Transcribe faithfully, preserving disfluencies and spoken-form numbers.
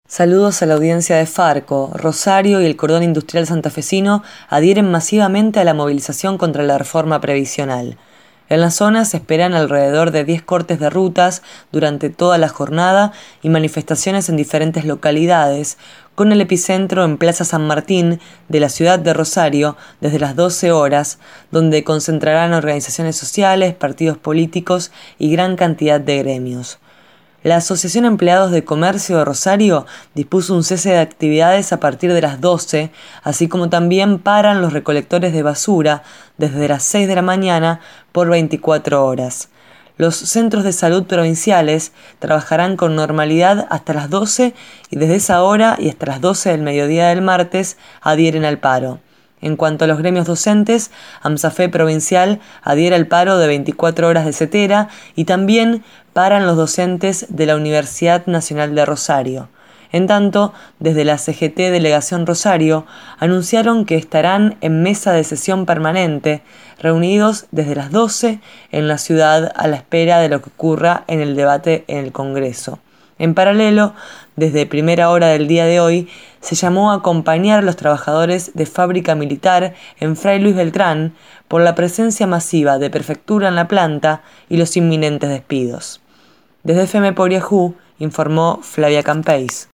Saludos a la audiencia de Farco. Rosario y el cordón industrial santafesino adhieren masivamente a la movilización contra la reforma previsional. En la zona se esperan alrededor de diez cortes de rutas durante toda la jornada y manifestaciones en diferentes localidades, con el epicentro en Plaza San Martín de la ciudad de Rosario desde las doce horas, donde concentrarán organizaciones sociales, partidos políticos y gran cantidad de gremios. La Asociación Empleados de Comercio de Rosario dispuso un cese de actividades a partir de las doce, así como también paran los recolectores de basura desde las seis de la mañana por veinticuatro horas. Los centros de salud provinciales trabajarán con normalidad hasta las doce y desde esa hora y hasta las doce del mediodía del martes adhieren al paro. En cuanto a los gremios docentes, AMSAFE Provincial adhiere al paro de veinticuatro horas de cetera y también paran los docentes de la Universidad Nacional de Rosario. En tanto, desde la C G T Delegación Rosario anunciaron que estarán en mesa de sesión permanente, reunidos desde las doce en la ciudad a la espera de lo que ocurra en el debate en el Congreso. En paralelo, desde primera hora del día de hoy, se llamó a acompañar a los trabajadores de Fábrica Militar en Fray Luis Beltrán por la presencia masiva de prefectura en la planta y los inminentes despidos. Desde F M por Yahoo informó Flavia Campeis.